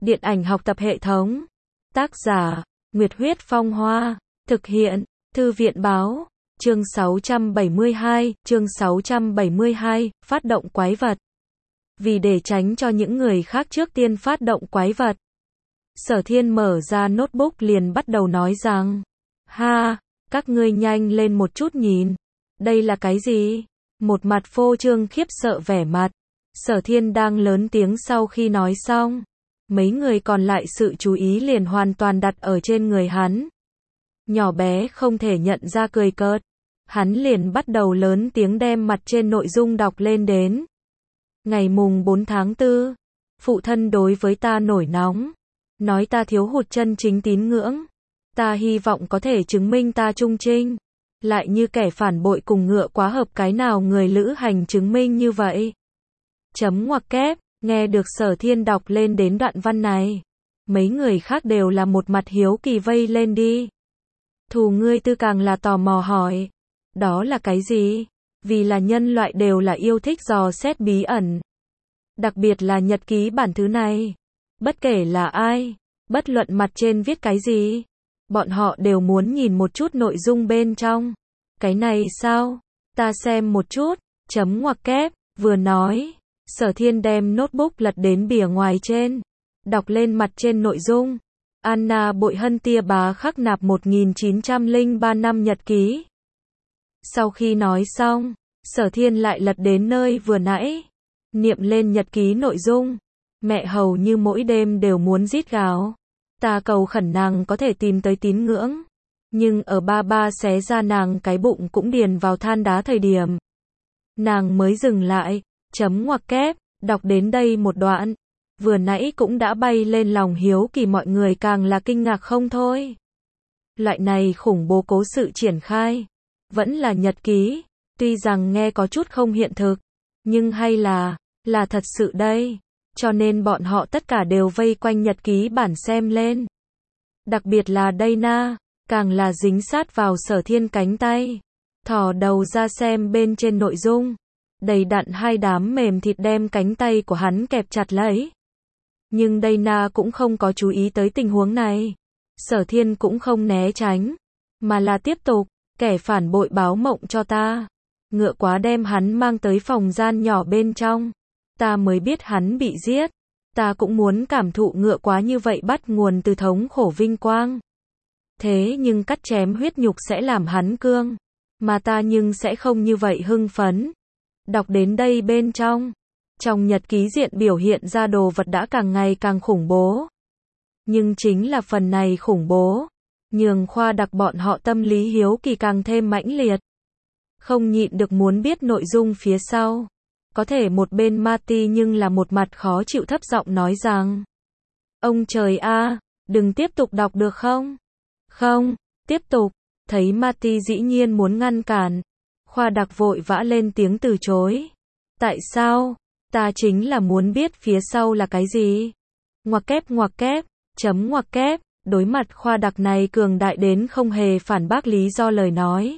Điện ảnh học tập hệ thống. Tác giả, Nguyệt Huyết Phong Hoa. Thực hiện, Thư viện Báo. Chương 672, phát động quái vật. Vì để tránh cho những người khác trước tiên phát động quái vật, Sở Thiên mở ra notebook liền bắt đầu nói rằng, ha, các ngươi nhanh lên một chút nhìn. Đây là cái gì? Một mặt phô trương khiếp sợ vẻ mặt. Sở Thiên đang lớn tiếng sau khi nói xong. Mấy người còn lại sự chú ý liền hoàn toàn đặt ở trên người hắn. Nhỏ bé không thể nhận ra cười cợt. Hắn liền bắt đầu lớn tiếng đem mặt trên nội dung đọc lên đến. Ngày mùng 4 tháng 4, phụ thân đối với ta nổi nóng. Nói ta thiếu hụt chân chính tín ngưỡng. Ta hy vọng có thể chứng minh ta trung trinh. Lại như kẻ phản bội cùng ngựa quá hợp, cái nào người lữ hành chứng minh như vậy. Chấm ngoặc kép, nghe được Sở Thiên đọc lên đến đoạn văn này. Mấy người khác đều là một mặt hiếu kỳ vây lên đi. Thù ngươi tư càng là tò mò hỏi. Đó là cái gì? Vì là nhân loại đều là yêu thích dò xét bí ẩn. Đặc biệt là nhật ký bản thứ này. Bất kể là ai, bất luận mặt trên viết cái gì, bọn họ đều muốn nhìn một chút nội dung bên trong. Cái này sao? Ta xem một chút, chấm ngoặc kép, vừa nói. Sở Thiên đem notebook lật đến bìa ngoài trên. Đọc lên mặt trên nội dung. Anna Bội Hân tia bá khắc nạp 1903 năm nhật ký. Sau khi nói xong, Sở Thiên lại lật đến nơi vừa nãy. Niệm lên nhật ký nội dung. Mẹ hầu như mỗi đêm đều muốn rít gào. Ta cầu khẩn nàng có thể tìm tới tín ngưỡng. Nhưng ở ba ba xé ra nàng cái bụng cũng điền vào than đá thời điểm. Nàng mới dừng lại, chấm ngoặc kép, đọc đến đây một đoạn. Vừa nãy cũng đã bay lên lòng hiếu kỳ mọi người càng là kinh ngạc không thôi. Loại này khủng bố cố sự triển khai. Vẫn là nhật ký. Tuy rằng nghe có chút không hiện thực. Nhưng hay là thật sự đây. Cho nên bọn họ tất cả đều vây quanh nhật ký bản xem lên. Đặc biệt là Dana, càng là dính sát vào Sở Thiên cánh tay. Thò đầu ra xem bên trên nội dung. Đầy đặn hai đám mềm thịt đem cánh tay của hắn kẹp chặt lấy. Nhưng Dana cũng không có chú ý tới tình huống này. Sở Thiên cũng không né tránh. Mà là tiếp tục, kẻ phản bội báo mộng cho ta. Ngựa quá đem hắn mang tới phòng gian nhỏ bên trong. Ta mới biết hắn bị giết. Ta cũng muốn cảm thụ ngựa quá như vậy bắt nguồn từ thống khổ vinh quang. Thế nhưng cắt chém huyết nhục sẽ làm hắn cương. Mà ta nhưng sẽ không như vậy hưng phấn. Đọc đến đây bên trong. Trong nhật ký diện biểu hiện ra đồ vật đã càng ngày càng khủng bố. Nhưng chính là phần này khủng bố. Nhường Khoa Đặc bọn họ tâm lý hiếu kỳ càng thêm mãnh liệt. Không nhịn được muốn biết nội dung phía sau. Có thể một bên Marty nhưng là một mặt khó chịu thấp giọng nói rằng. Ông trời a, đừng tiếp tục đọc được không? Không, tiếp tục. Thấy Marty dĩ nhiên muốn ngăn cản. Khoa Đặc vội vã lên tiếng từ chối. Tại sao? Ta chính là muốn biết phía sau là cái gì? Ngoặc kép, chấm ngoặc kép. Đối mặt Khoa Đặc này cường đại đến không hề phản bác lý do lời nói.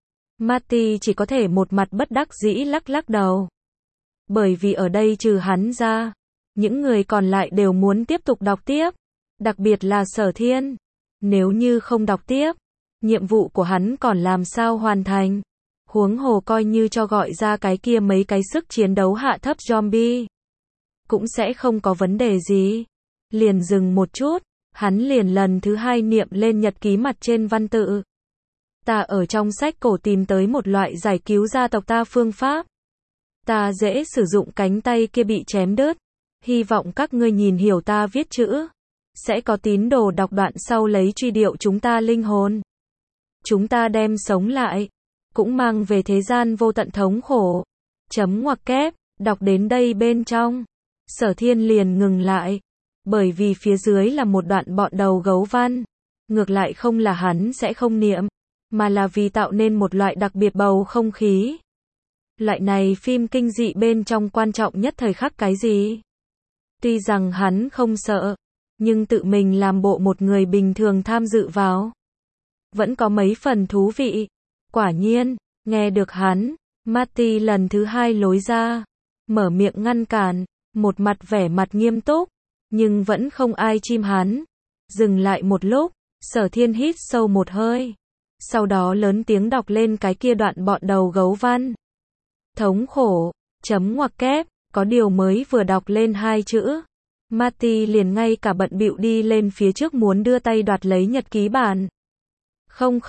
Marty chỉ có thể một mặt bất đắc dĩ lắc lắc đầu. Bởi vì ở đây trừ hắn ra, những người còn lại đều muốn tiếp tục đọc tiếp. Đặc biệt là Sở Thiên. Nếu như không đọc tiếp, nhiệm vụ của hắn còn làm sao hoàn thành. Huống hồ coi như cho gọi ra cái kia mấy cái sức chiến đấu hạ thấp zombie. Cũng sẽ không có vấn đề gì. Liền dừng một chút, hắn liền lần thứ hai niệm lên nhật ký mặt trên văn tự. Ta ở trong sách cổ tìm tới một loại giải cứu gia tộc ta phương pháp. Ta dễ sử dụng cánh tay kia bị chém đứt. Hy vọng các ngươi nhìn hiểu ta viết chữ. Sẽ có tín đồ đọc đoạn sau lấy truy điệu chúng ta linh hồn. Chúng ta đem sống lại. Cũng mang về thế gian vô tận thống khổ. Chấm ngoặc kép, đọc đến đây bên trong. Sở Thiên liền ngừng lại. Bởi vì phía dưới là một đoạn bọn đầu gấu văn. Ngược lại không là hắn sẽ không niệm. Mà là vì tạo nên một loại đặc biệt bầu không khí. Loại này phim kinh dị bên trong quan trọng nhất thời khắc cái gì? Tuy rằng hắn không sợ, nhưng tự mình làm bộ một người bình thường tham dự vào. Vẫn có mấy phần thú vị. Quả nhiên, nghe được hắn, Marty lần thứ hai lối ra. Mở miệng ngăn cản, một mặt vẻ mặt nghiêm túc. nhưng vẫn không ai chim hắn. Dừng lại một lúc, Sở Thiên hít sâu một hơi. Sau đó lớn tiếng đọc lên cái kia đoạn bọn đầu gấu văn. Thống khổ, chấm ngoặc kép, có điều mới vừa đọc lên 2 chữ. Marty liền ngay cả bận bịu đi lên phía trước muốn đưa tay đoạt lấy nhật ký bản. Không,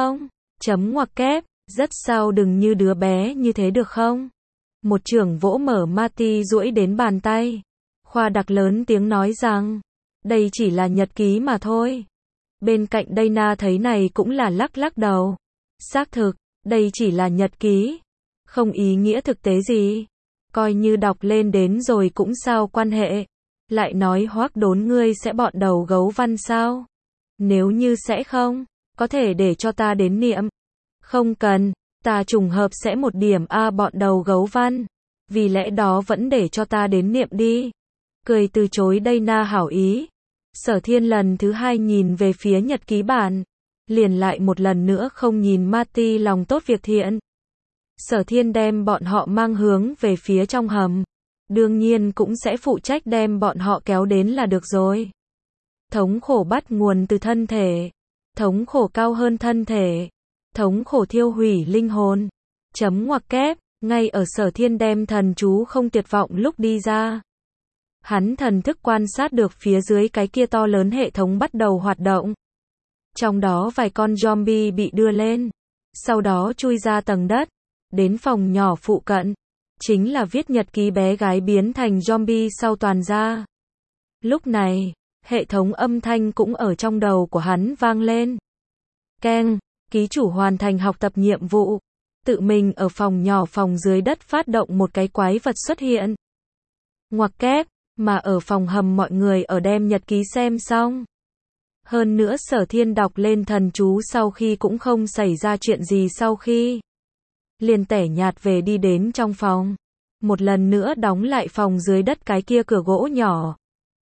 chấm ngoặc kép, rất sao đừng như đứa bé như thế được không? Một chưởng vỗ mở Marty duỗi đến bàn tay. Khoa đặc lớn tiếng nói rằng, đây chỉ là nhật ký mà thôi. Bên cạnh Dana thấy này cũng là lắc lắc đầu. Xác thực, đây chỉ là nhật ký. Không ý nghĩa thực tế gì. Coi như đọc lên đến rồi cũng sao quan hệ. Lại nói Hoắc Đốn ngươi sẽ bọn đầu gấu văn sao? Nếu như sẽ không, có thể để cho ta đến niệm. Không cần, ta trùng hợp sẽ một điểm A bọn đầu gấu văn. Vì lẽ đó vẫn để cho ta đến niệm đi. Cười từ chối Dana hảo ý. Sở Thiên lần thứ 2 nhìn về phía nhật ký bản. Liền lại một lần nữa không nhìn Marty lòng tốt việc thiện. Sở Thiên đem bọn họ mang hướng về phía trong hầm. Đương nhiên cũng sẽ phụ trách đem bọn họ kéo đến là được rồi. Thống khổ bắt nguồn từ thân thể. Thống khổ cao hơn thân thể. Thống khổ thiêu hủy linh hồn. Chấm ngoặc kép, ngay ở Sở Thiên đem thần chú không tuyệt vọng lúc đi ra. Hắn thần thức quan sát được phía dưới cái kia to lớn hệ thống bắt đầu hoạt động. Trong đó vài con zombie bị đưa lên. Sau đó chui ra tầng đất. Đến phòng nhỏ phụ cận. Chính là viết nhật ký bé gái biến thành zombie sau toàn ra. Lúc này, hệ thống âm thanh cũng ở trong đầu của hắn vang lên. Keng, ký chủ hoàn thành học tập nhiệm vụ. Tự mình ở phòng nhỏ phòng dưới đất phát động một cái quái vật xuất hiện. Ngoặc kép, mà ở phòng hầm mọi người ở đem nhật ký xem xong. Hơn nữa Sở Thiên đọc lên thần chú sau khi cũng không xảy ra chuyện gì sau khi. Liền tẻ nhạt về đi đến trong phòng. Một lần nữa đóng lại phòng dưới đất cái kia cửa gỗ nhỏ.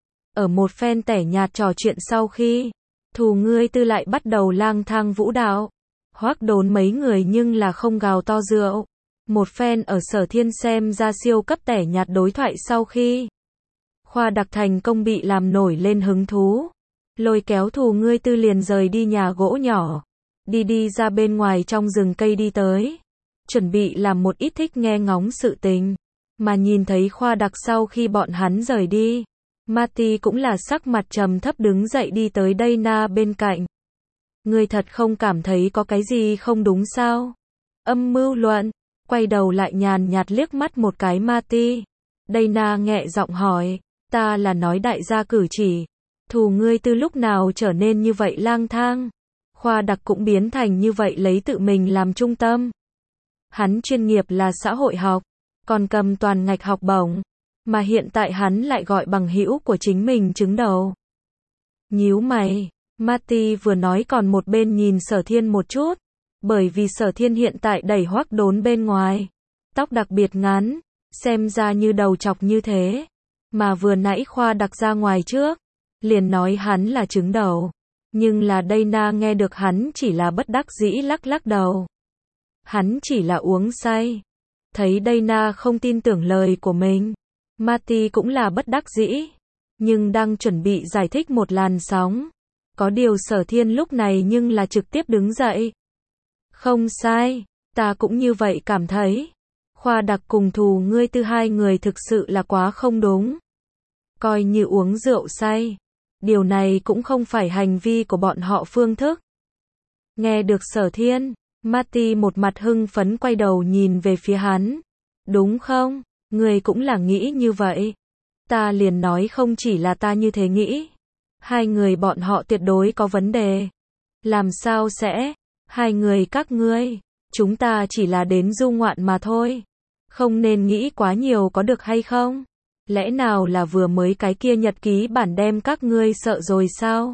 Ở một phen tẻ nhạt trò chuyện sau khi. Thù ngươi tư lại bắt đầu lang thang vũ đạo. Hoắc Đốn mấy người nhưng là không gào to rượu. Một phen ở Sở Thiên xem ra siêu cấp tẻ nhạt đối thoại sau khi. Khoa đặc thành công bị làm nổi lên hứng thú. Lôi kéo thù ngươi tư liền rời đi nhà gỗ nhỏ. Đi ra bên ngoài trong rừng cây đi tới. Chuẩn bị làm một ít thích nghe ngóng sự tình. Mà nhìn thấy Khoa đặc sau khi bọn hắn rời đi. Marty cũng là sắc mặt trầm thấp đứng dậy đi tới Dana bên cạnh. Ngươi thật không cảm thấy có cái gì không đúng sao? Âm mưu luận. Quay đầu lại nhàn nhạt liếc mắt một cái Marty. Dana nhẹ giọng hỏi. Ta là nói đại gia cử chỉ. Thù ngươi từ lúc nào trở nên như vậy lang thang. Khoa đặc cũng biến thành như vậy lấy tự mình làm trung tâm. Hắn chuyên nghiệp là xã hội học. Còn cầm toàn ngạch học bổng. Mà hiện tại hắn lại gọi bằng hữu của chính mình chứng đầu. Nhíu mày. Marty vừa nói còn một bên nhìn Sở Thiên một chút. Bởi vì Sở Thiên hiện tại đẩy Hoắc Đốn bên ngoài. Tóc đặc biệt ngắn. Xem ra như đầu chọc như thế. Mà vừa nãy Khoa đặc ra ngoài trước. Liền nói hắn là chứng đầu. Nhưng là Dana nghe được hắn chỉ là bất đắc dĩ lắc lắc đầu. Hắn chỉ là uống say. Thấy Dana không tin tưởng lời của mình. Marty cũng là bất đắc dĩ. Nhưng đang chuẩn bị giải thích một làn sóng. Có điều Sở Thiên lúc này nhưng là trực tiếp đứng dậy. Không sai, ta cũng như vậy cảm thấy. Khoa đặc cùng thù ngươi tư hai người thực sự là quá không đúng. Coi như uống rượu say. Điều này cũng không phải hành vi của bọn họ phương thức. Nghe được Sở Thiên, Marty một mặt hưng phấn quay đầu nhìn về phía hắn. Đúng không? Ngươi cũng là nghĩ như vậy. Ta liền nói không chỉ là ta như thế nghĩ. Hai người bọn họ tuyệt đối có vấn đề. Làm sao sẽ? Hai người các ngươi. Chúng ta chỉ là đến du ngoạn mà thôi. Không nên nghĩ quá nhiều có được hay không? Lẽ nào là vừa mới cái kia nhật ký bản đem các ngươi sợ rồi sao?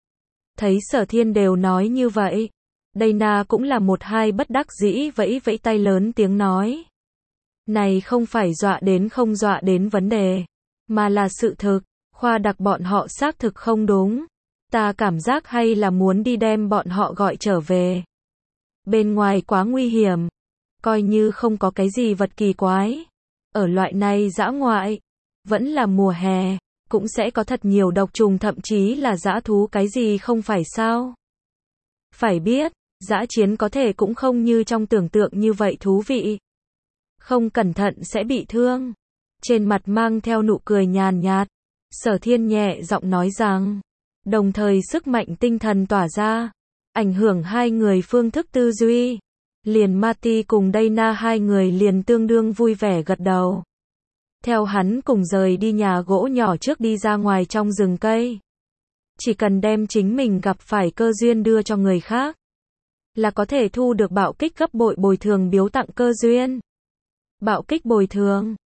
Thấy Sở Thiên đều nói như vậy. Dana cũng là một hai bất đắc dĩ vẫy vẫy tay lớn tiếng nói. Này không phải dọa đến không dọa đến vấn đề. Mà là sự thực. Khoa đặc bọn họ xác thực không đúng. Ta cảm giác hay là muốn đi đem bọn họ gọi trở về. Bên ngoài quá nguy hiểm. Coi như không có cái gì vật kỳ quái. Ở loại này dã ngoại. Vẫn là mùa hè. cũng sẽ có thật nhiều độc trùng thậm chí là dã thú cái gì không phải sao? Phải biết, dã chiến có thể cũng không như trong tưởng tượng như vậy thú vị. Không cẩn thận sẽ bị thương. Trên mặt mang theo nụ cười nhàn nhạt. Sở Thiên nhẹ giọng nói rằng, đồng thời sức mạnh tinh thần tỏa ra, ảnh hưởng hai người phương thức tư duy. Liền Marty cùng Dana hai người liền tương đương vui vẻ gật đầu. Theo hắn cùng rời đi nhà gỗ nhỏ trước đi ra ngoài trong rừng cây. Chỉ cần đem chính mình gặp phải cơ duyên đưa cho người khác, là có thể thu được bạo kích gấp bội bồi thường biếu tặng cơ duyên. Bạo kích bồi thường.